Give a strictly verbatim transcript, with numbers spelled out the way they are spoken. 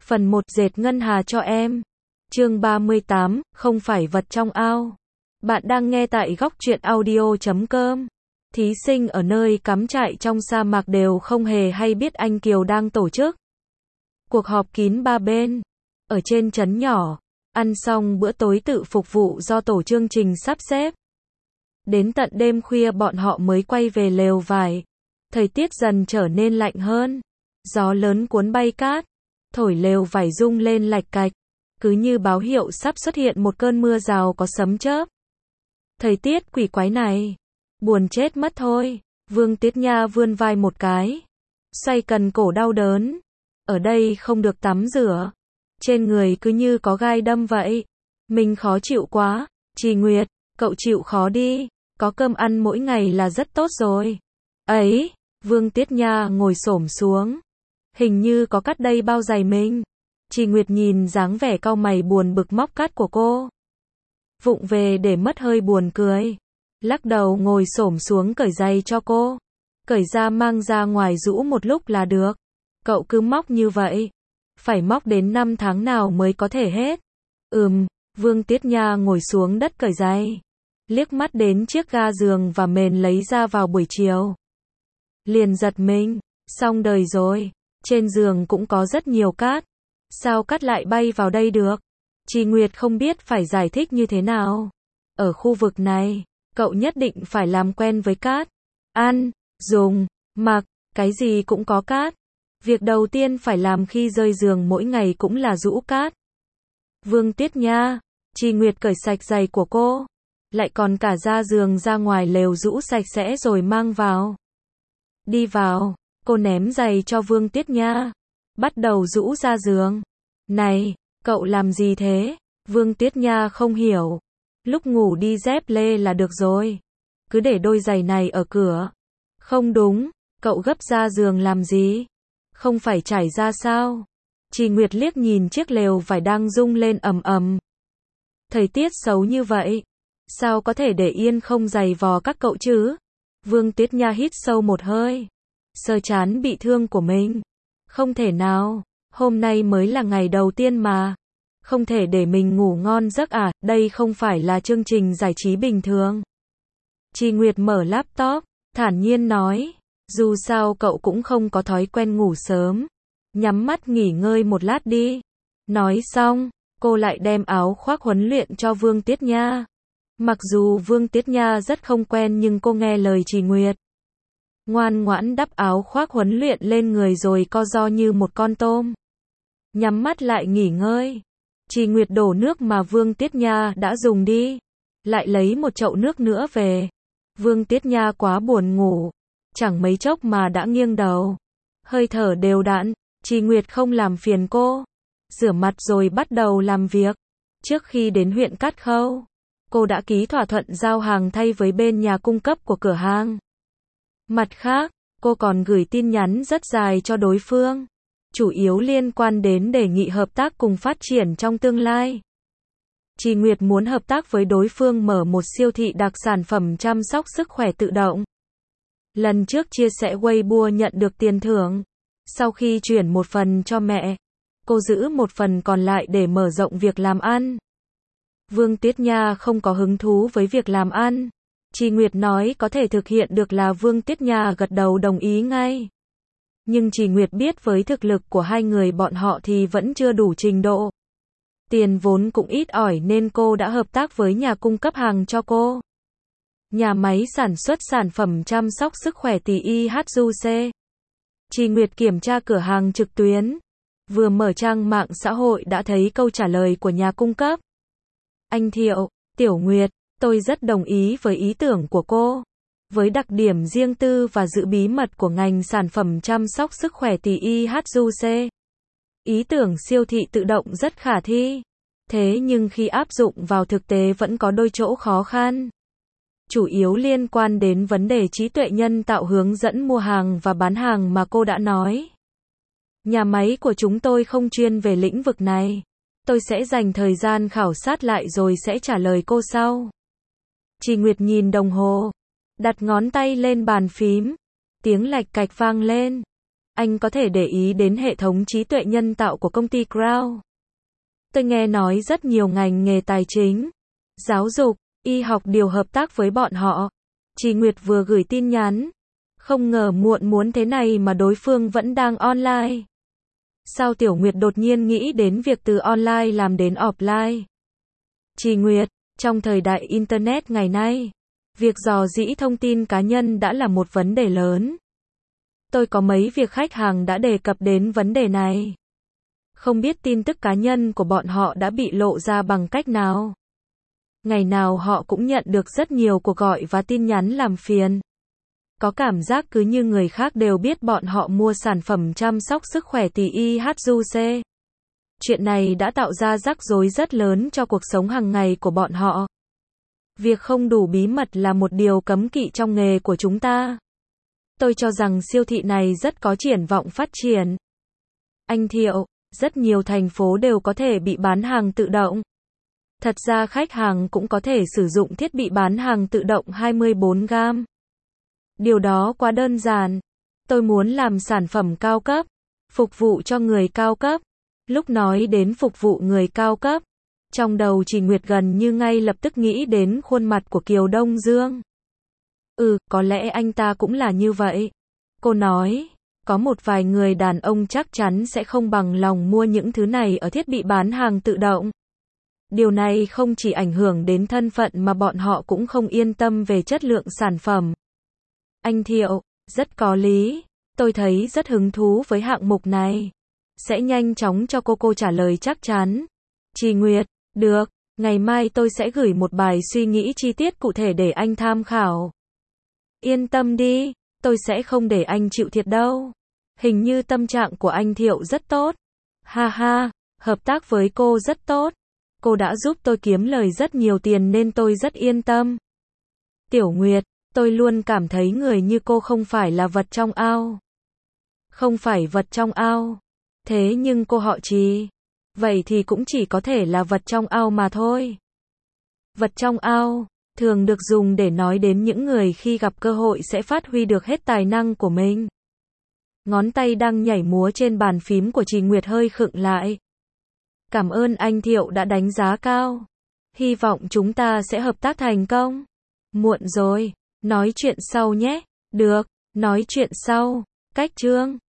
Phần một dệt ngân hà cho em. Chương ba mươi tám, không phải vật trong ao. Bạn đang nghe tại góc truyện audio chấm com. Thí sinh ở nơi cắm trại trong sa mạc đều không hề hay biết anh Kiều đang tổ chức cuộc họp kín ba bên. Ở trên trấn nhỏ, ăn xong bữa tối tự phục vụ do tổ chương trình sắp xếp. Đến tận đêm khuya bọn họ mới quay về lều vải. Thời tiết dần trở nên lạnh hơn. Gió lớn cuốn bay cát, thổi lều vải rung lên lạch cạch, cứ như báo hiệu sắp xuất hiện một cơn mưa rào có sấm chớp. Thời tiết quỷ quái này, buồn chết mất thôi. Vương Tiết Nha vươn vai một cái, xoay cần cổ đau đớn. Ở đây không được tắm rửa, trên người cứ như có gai đâm vậy. Mình khó chịu quá. Trì Nguyệt, cậu chịu khó đi, có cơm ăn mỗi ngày là rất tốt rồi. Ấy, Vương Tiết Nha ngồi xổm xuống. Hình như có cắt đây bao giày mình. Trì Nguyệt nhìn dáng vẻ cau mày buồn bực móc cắt của cô. Vụng về để mất hơi buồn cười. Lắc đầu ngồi xổm xuống cởi giày cho cô. Cởi ra mang ra ngoài rũ một lúc là được. Cậu cứ móc như vậy. Phải móc đến năm tháng nào mới có thể hết. Ừm, Vương Tiết Nha ngồi xuống đất cởi giày. Liếc mắt đến chiếc ga giường và mền lấy ra vào buổi chiều. Liền giật mình, xong đời rồi. Trên giường cũng có rất nhiều cát. Sao cát lại bay vào đây được? Trì Nguyệt không biết phải giải thích như thế nào. Ở khu vực này, cậu nhất định phải làm quen với cát. Ăn, dùng, mặc, cái gì cũng có cát. Việc đầu tiên phải làm khi rơi giường mỗi ngày cũng là rũ cát. Vương Tiết Nha, Trì Nguyệt cởi sạch giày của cô. Lại còn cả ra giường ra ngoài lều rũ sạch sẽ rồi mang vào. Đi vào. Cô ném giày cho Vương Tiết Nha. Bắt đầu rũ ra giường. Này, cậu làm gì thế? Vương Tiết Nha không hiểu. Lúc ngủ đi dép lê là được rồi. Cứ để đôi giày này ở cửa. Không đúng, cậu gấp ra giường làm gì? Không phải trải ra sao? Trì Nguyệt liếc nhìn chiếc lều vải đang rung lên ầm ầm. Thời tiết xấu như vậy. Sao có thể để yên không giày vò các cậu chứ? Vương Tiết Nha hít sâu một hơi. Sờ chán bị thương của mình. Không thể nào, hôm nay mới là ngày đầu tiên mà. Không thể để mình ngủ ngon giấc à, đây không phải là chương trình giải trí bình thường. Trì Nguyệt mở laptop, thản nhiên nói, dù sao cậu cũng không có thói quen ngủ sớm. Nhắm mắt nghỉ ngơi một lát đi. Nói xong, cô lại đem áo khoác huấn luyện cho Vương Tiết Nha. Mặc dù Vương Tiết Nha rất không quen nhưng cô nghe lời Trì Nguyệt. Ngoan ngoãn đắp áo khoác huấn luyện lên người rồi co ro như một con tôm. Nhắm mắt lại nghỉ ngơi. Trì Nguyệt đổ nước mà Vương Tiết Nha đã dùng đi. Lại lấy một chậu nước nữa về. Vương Tiết Nha quá buồn ngủ. Chẳng mấy chốc mà đã nghiêng đầu. Hơi thở đều đặn. Trì Nguyệt không làm phiền cô. Rửa mặt rồi bắt đầu làm việc. Trước khi đến huyện Cát Khâu, cô đã ký thỏa thuận giao hàng thay với bên nhà cung cấp của cửa hàng. Mặt khác, cô còn gửi tin nhắn rất dài cho đối phương, chủ yếu liên quan đến đề nghị hợp tác cùng phát triển trong tương lai. Trì Nguyệt muốn hợp tác với đối phương mở một siêu thị đặc sản phẩm chăm sóc sức khỏe tự động. Lần trước chia sẻ Weibo nhận được tiền thưởng. Sau khi chuyển một phần cho mẹ, cô giữ một phần còn lại để mở rộng việc làm ăn. Vương Tiết Nha không có hứng thú với việc làm ăn. Trì Nguyệt nói có thể thực hiện được là Vương Tiết Nha gật đầu đồng ý ngay. Nhưng Trì Nguyệt biết với thực lực của hai người bọn họ thì vẫn chưa đủ trình độ. Tiền vốn cũng ít ỏi nên cô đã hợp tác với nhà cung cấp hàng cho cô. Nhà máy sản xuất sản phẩm chăm sóc sức khỏe tỷ i hát u xê. Trì Nguyệt kiểm tra cửa hàng trực tuyến. Vừa mở trang mạng xã hội đã thấy câu trả lời của nhà cung cấp. Anh Thiệu, Tiểu Nguyệt, tôi rất đồng ý với ý tưởng của cô. Với đặc điểm riêng tư và giữ bí mật của ngành sản phẩm chăm sóc sức khỏe tỷ i hát u xê, ý tưởng siêu thị tự động rất khả thi. Thế nhưng khi áp dụng vào thực tế vẫn có đôi chỗ khó khăn. Chủ yếu liên quan đến vấn đề trí tuệ nhân tạo hướng dẫn mua hàng và bán hàng mà cô đã nói. Nhà máy của chúng tôi không chuyên về lĩnh vực này. Tôi sẽ dành thời gian khảo sát lại rồi sẽ trả lời cô sau. Trì Nguyệt nhìn đồng hồ, đặt ngón tay lên bàn phím. Tiếng lạch cạch vang lên. anh có thể để ý đến hệ thống trí tuệ nhân tạo của công ty Crown. Tôi nghe nói rất nhiều ngành nghề tài chính, giáo dục, y học đều hợp tác với bọn họ. Chị Nguyệt vừa gửi tin nhắn. Không ngờ muộn muốn thế này mà đối phương vẫn đang online. Sao Tiểu Nguyệt đột nhiên nghĩ đến việc từ online làm đến offline? Chị Nguyệt, trong thời đại Internet ngày nay, việc dò dỉ thông tin cá nhân đã là một vấn đề lớn. Tôi có mấy việc khách hàng đã đề cập đến vấn đề này. Không biết tin tức cá nhân của bọn họ đã bị lộ ra bằng cách nào. Ngày nào họ cũng nhận được rất nhiều cuộc gọi và tin nhắn làm phiền. Có cảm giác cứ như người khác đều biết bọn họ mua sản phẩm chăm sóc sức khỏe tỷ i hát u xê. Chuyện này đã tạo ra rắc rối rất lớn cho cuộc sống hàng ngày của bọn họ. Việc không đủ bí mật là một điều cấm kỵ trong nghề của chúng ta. Tôi cho rằng siêu thị này rất có triển vọng phát triển. Anh Thiệu, rất nhiều thành phố đều có thể bị bán hàng tự động. Thật ra khách hàng cũng có thể sử dụng thiết bị bán hàng tự động hai mươi bốn gam. Điều đó quá đơn giản. Tôi muốn làm sản phẩm cao cấp, phục vụ cho người cao cấp. Lúc nói đến phục vụ người cao cấp, trong đầu chị Nguyệt gần như ngay lập tức nghĩ đến khuôn mặt của Kiều Đông Dương. Ừ, có lẽ anh ta cũng là như vậy. Cô nói, có một vài người đàn ông chắc chắn sẽ không bằng lòng mua những thứ này ở thiết bị bán hàng tự động. Điều này không chỉ ảnh hưởng đến thân phận mà bọn họ cũng không yên tâm về chất lượng sản phẩm. Anh Thiệu, rất có lý. Tôi thấy rất hứng thú với hạng mục này. Sẽ nhanh chóng cho cô cô trả lời chắc chắn. Chị Nguyệt, được, ngày mai tôi sẽ gửi một bài suy nghĩ chi tiết cụ thể để anh tham khảo. Yên tâm đi, tôi sẽ không để anh chịu thiệt đâu. Hình như tâm trạng của anh Thiệu rất tốt. Ha ha, hợp tác với cô rất tốt. Cô đã giúp tôi kiếm lời rất nhiều tiền nên tôi rất yên tâm. Tiểu Nguyệt, tôi luôn cảm thấy người như cô không phải là vật trong ao. Không phải vật trong ao. Thế nhưng cô họ Trì. Vậy thì cũng chỉ có thể là vật trong ao mà thôi. Vật trong ao thường được dùng để nói đến những người khi gặp cơ hội sẽ phát huy được hết tài năng của mình. Ngón tay đang nhảy múa trên bàn phím của chị Nguyệt hơi khựng lại. Cảm ơn anh Thiệu đã đánh giá cao. Hy vọng chúng ta sẽ hợp tác thành công. Muộn rồi, nói chuyện sau nhé. Được, nói chuyện sau. Cách chương